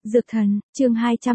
Dược thần, chương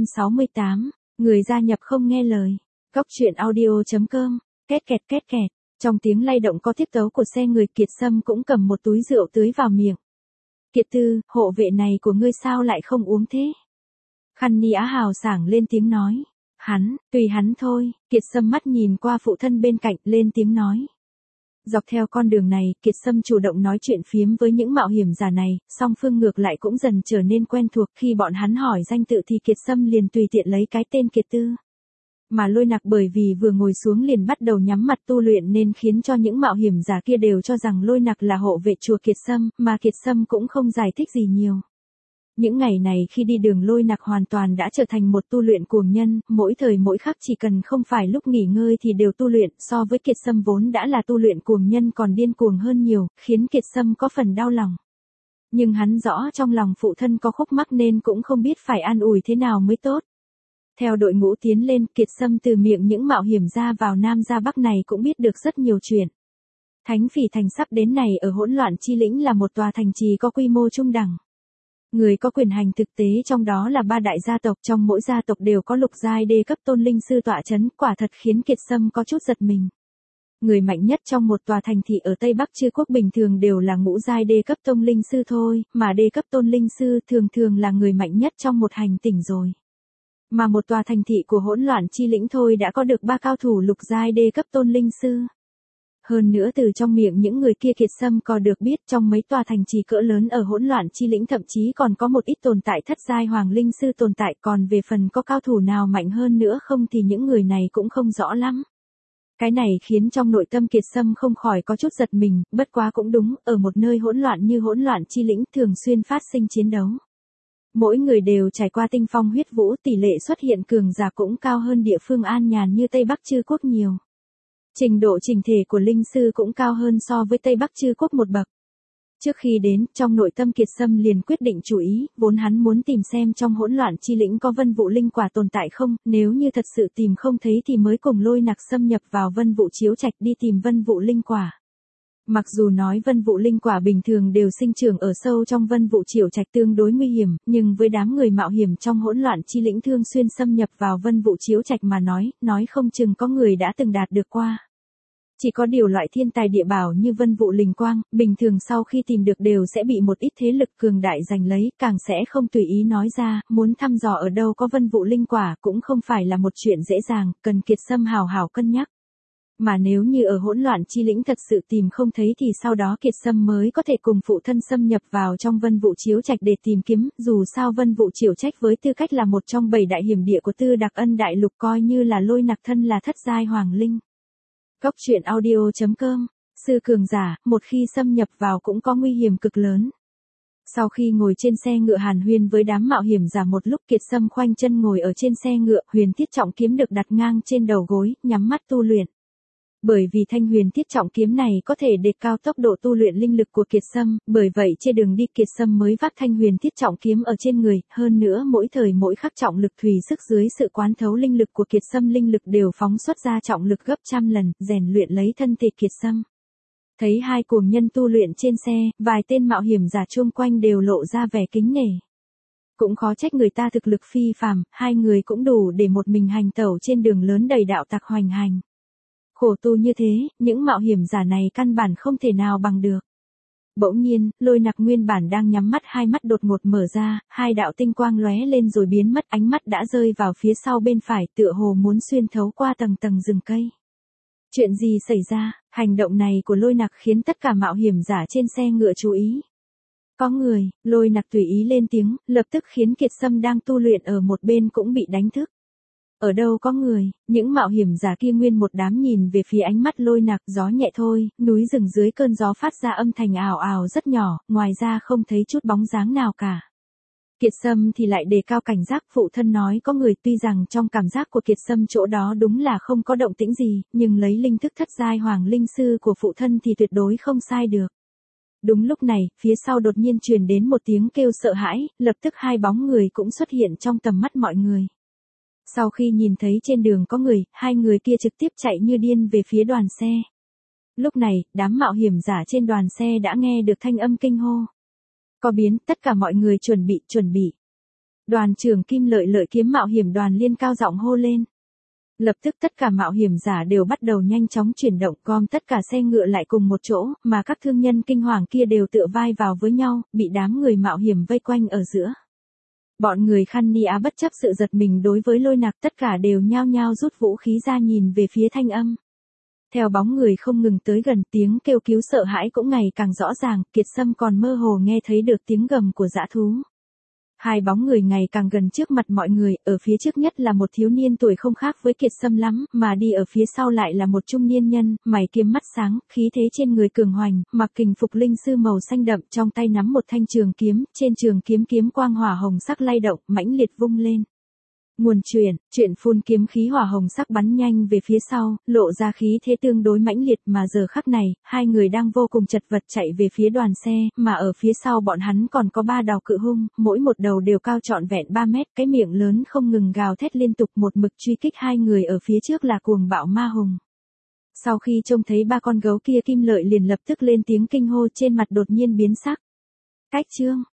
268, người gia nhập không nghe lời. Góc truyện audio.com, két kẹt két kẹt, trong tiếng lay động có tiết tấu của xe người Kiệt Sâm cũng cầm một túi rượu tưới vào miệng. Kiệt Tư, hộ vệ này của ngươi sao lại không uống thế? Khăn Ni Á hào sảng lên tiếng nói. Tùy hắn thôi, Kiệt Sâm mắt nhìn qua phụ thân bên cạnh lên tiếng nói. Dọc theo con đường này, Kiệt Sâm chủ động nói chuyện phiếm với những mạo hiểm giả này, song phương ngược lại cũng dần trở nên quen thuộc. Khi bọn hắn hỏi danh tự thì Kiệt Sâm liền tùy tiện lấy cái tên Kiệt Tư. Mà Lôi Nặc bởi vì vừa ngồi xuống liền bắt đầu nhắm mặt tu luyện nên khiến cho những mạo hiểm giả kia đều cho rằng Lôi Nặc là hộ vệ chùa Kiệt Sâm, mà Kiệt Sâm cũng không giải thích gì nhiều. Những ngày này khi đi đường Lôi Nặc hoàn toàn đã trở thành một tu luyện cuồng nhân, mỗi thời mỗi khắc chỉ cần không phải lúc nghỉ ngơi thì đều tu luyện, so với Kiệt Sâm vốn đã là tu luyện cuồng nhân còn điên cuồng hơn nhiều, khiến Kiệt Sâm có phần đau lòng. Nhưng hắn rõ trong lòng phụ thân có khúc mắc nên cũng không biết phải an ủi thế nào mới tốt. Theo đội ngũ tiến lên, Kiệt Sâm từ miệng những mạo hiểm ra vào Nam ra Bắc này cũng biết được rất nhiều chuyện. Thánh Phỉ Thành sắp đến này ở Hỗn Loạn Chi Lĩnh là một tòa thành trì có quy mô trung đẳng. Người có quyền hành thực tế trong đó là 3 đại gia tộc, trong mỗi gia tộc đều có lục giai đê cấp tôn linh sư tọa chấn, quả thật khiến Kiệt Sâm có chút giật mình. Người mạnh nhất trong một tòa thành thị ở Tây Bắc Chư Quốc bình thường đều là ngũ giai đê cấp tôn linh sư thôi, mà đê cấp tôn linh sư thường thường là người mạnh nhất trong một hành tỉnh rồi. Mà một tòa thành thị của Hỗn Loạn Chi Lĩnh thôi đã có được 3 cao thủ lục giai đê cấp tôn linh sư. Hơn nữa từ trong miệng những người kia Kiệt Sâm có được biết trong mấy tòa thành trì cỡ lớn ở Hỗn Loạn Chi Lĩnh thậm chí còn có một ít tồn tại thất giai hoàng linh sư tồn tại, còn về phần có cao thủ nào mạnh hơn nữa không thì những người này cũng không rõ lắm. Cái này khiến trong nội tâm Kiệt Sâm không khỏi có chút giật mình, bất quá cũng đúng, ở một nơi hỗn loạn như Hỗn Loạn Chi Lĩnh thường xuyên phát sinh chiến đấu. Mỗi người đều trải qua tinh phong huyết vũ, tỷ lệ xuất hiện cường giả cũng cao hơn địa phương an nhàn như Tây Bắc Chư Quốc nhiều. Trình độ chỉnh thể của linh sư cũng cao hơn so với Tây Bắc Chư Quốc một bậc. Trước khi đến, trong nội tâm Kiệt Sâm liền quyết định chủ ý, vốn hắn muốn tìm xem trong Hỗn Loạn Chi Lĩnh có Vân Vụ Linh Quả tồn tại không, nếu như thật sự tìm không thấy thì mới cùng Lôi Nặc xâm nhập vào Vân Vụ Chiếu Trạch đi tìm Vân Vụ Linh Quả. Mặc dù nói Vân Vụ Linh Quả bình thường đều sinh trưởng ở sâu trong Vân Vụ Chiếu Trạch tương đối nguy hiểm, nhưng với đám người mạo hiểm trong Hỗn Loạn Chi Lĩnh thường xuyên xâm nhập vào Vân Vụ Chiếu Trạch mà nói không chừng có người đã từng đạt được qua. Chỉ có điều loại thiên tài địa bảo như Vân Vụ Linh Quang, bình thường sau khi tìm được đều sẽ bị một ít thế lực cường đại giành lấy, càng sẽ không tùy ý nói ra, muốn thăm dò ở đâu có Vân Vụ Linh Quả cũng không phải là một chuyện dễ dàng, cần Kiệt Sâm hào hào cân nhắc. Mà nếu như ở Hỗn Loạn Chi Lĩnh thật sự tìm không thấy thì sau đó Kiệt Sâm mới có thể cùng phụ thân xâm nhập vào trong Vân Vụ Chiếu Trạch để tìm kiếm, dù sao Vân Vụ Chiếu Trạch với tư cách là một trong 7 đại hiểm địa của Tư Đặc Ân Đại Lục coi như là Lôi Nặc thân là thất giai hoàng linh. Góc truyện audio.com, sư cường giả, một khi xâm nhập vào cũng có nguy hiểm cực lớn. Sau khi ngồi trên xe ngựa hàn huyên với đám mạo hiểm giả một lúc, Kiệt Sâm khoanh chân ngồi ở trên xe ngựa, Huyền Thiết Trọng Kiếm được đặt ngang trên đầu gối, nhắm mắt tu luyện. Bởi vì thanh Huyền Thiết Trọng Kiếm này có thể đề cao tốc độ tu luyện linh lực của Kiệt Sâm, bởi vậy trên đường đi Kiệt Sâm mới vác thanh Huyền Thiết Trọng Kiếm ở trên người, hơn nữa mỗi thời mỗi khắc trọng lực tùy sức dưới sự quán thấu linh lực của Kiệt Sâm linh lực đều phóng xuất ra trọng lực gấp trăm lần, rèn luyện lấy thân thể Kiệt Sâm. Thấy hai cuồng nhân tu luyện trên xe, vài tên mạo hiểm giả chung quanh đều lộ ra vẻ kính nể. Cũng khó trách người ta thực lực phi phàm, hai người cũng đủ để một mình hành tẩu trên đường lớn đầy đạo tặc hoành hành. Khổ tu như thế, những mạo hiểm giả này căn bản không thể nào bằng được. Bỗng nhiên, Lôi Nặc nguyên bản đang nhắm mắt, hai mắt đột ngột mở ra, hai đạo tinh quang lóe lên rồi biến mất, ánh mắt đã rơi vào phía sau bên phải, tựa hồ muốn xuyên thấu qua tầng tầng rừng cây. Chuyện gì xảy ra? Hành động này của Lôi Nặc khiến tất cả mạo hiểm giả trên xe ngựa chú ý. Có người, Lôi Nặc tùy ý lên tiếng, lập tức khiến Kiệt Sâm đang tu luyện ở một bên cũng bị đánh thức. Ở đâu có người, những mạo hiểm giả kia nguyên một đám nhìn về phía ánh mắt Lôi Nặc, gió nhẹ thôi, núi rừng dưới cơn gió phát ra âm thanh ào ào rất nhỏ, ngoài ra không thấy chút bóng dáng nào cả. Kiệt Sâm thì lại đề cao cảnh giác, phụ thân nói có người, tuy rằng trong cảm giác của Kiệt Sâm chỗ đó đúng là không có động tĩnh gì, nhưng lấy linh thức thất giai hoàng linh sư của phụ thân thì tuyệt đối không sai được. Đúng lúc này, phía sau đột nhiên truyền đến một tiếng kêu sợ hãi, lập tức hai bóng người cũng xuất hiện trong tầm mắt mọi người. Sau khi nhìn thấy trên đường có người, hai người kia trực tiếp chạy như điên về phía đoàn xe. Lúc này, đám mạo hiểm giả trên đoàn xe đã nghe được thanh âm kinh hô. Có biến, tất cả mọi người chuẩn bị. Đoàn trưởng Kim Lợi Lợi kiếm mạo hiểm đoàn liên cao giọng hô lên. Lập tức tất cả mạo hiểm giả đều bắt đầu nhanh chóng chuyển động, gom tất cả xe ngựa lại cùng một chỗ, mà các thương nhân kinh hoàng kia đều tựa vai vào với nhau, bị đám người mạo hiểm vây quanh ở giữa. Bọn người Khăn Ni Á bất chấp sự giật mình đối với Lôi Nặc, tất cả đều nhao nhao rút vũ khí ra nhìn về phía Thanh Âm. Theo bóng người không ngừng tới gần, tiếng kêu cứu sợ hãi cũng ngày càng rõ ràng, Kiệt Sâm còn mơ hồ nghe thấy được tiếng gầm của dã thú. Hai bóng người ngày càng gần trước mặt mọi người, ở phía trước nhất là một thiếu niên tuổi không khác với Kiệt Sâm lắm, mà đi ở phía sau lại là một trung niên nhân, mày kiếm mắt sáng, khí thế trên người cường hoành, mặc kình phục linh sư màu xanh đậm, trong tay nắm một thanh trường kiếm, trên trường kiếm kiếm quang hỏa hồng sắc lay động, mãnh liệt vung lên. Nguồn chuyện phun kiếm khí hỏa hồng sắc bắn nhanh về phía sau, lộ ra khí thế tương đối mãnh liệt, mà giờ khắc này, hai người đang vô cùng chật vật chạy về phía đoàn xe, mà ở phía sau bọn hắn còn có 3 đầu cự hung, mỗi một đầu đều cao trọn vẹn 3 mét, cái miệng lớn không ngừng gào thét liên tục, một mực truy kích hai người ở phía trước là cuồng bạo ma hùng. Sau khi trông thấy 3 con gấu kia, Kim Lợi liền lập tức lên tiếng kinh hô, trên mặt đột nhiên biến sắc. Cách chương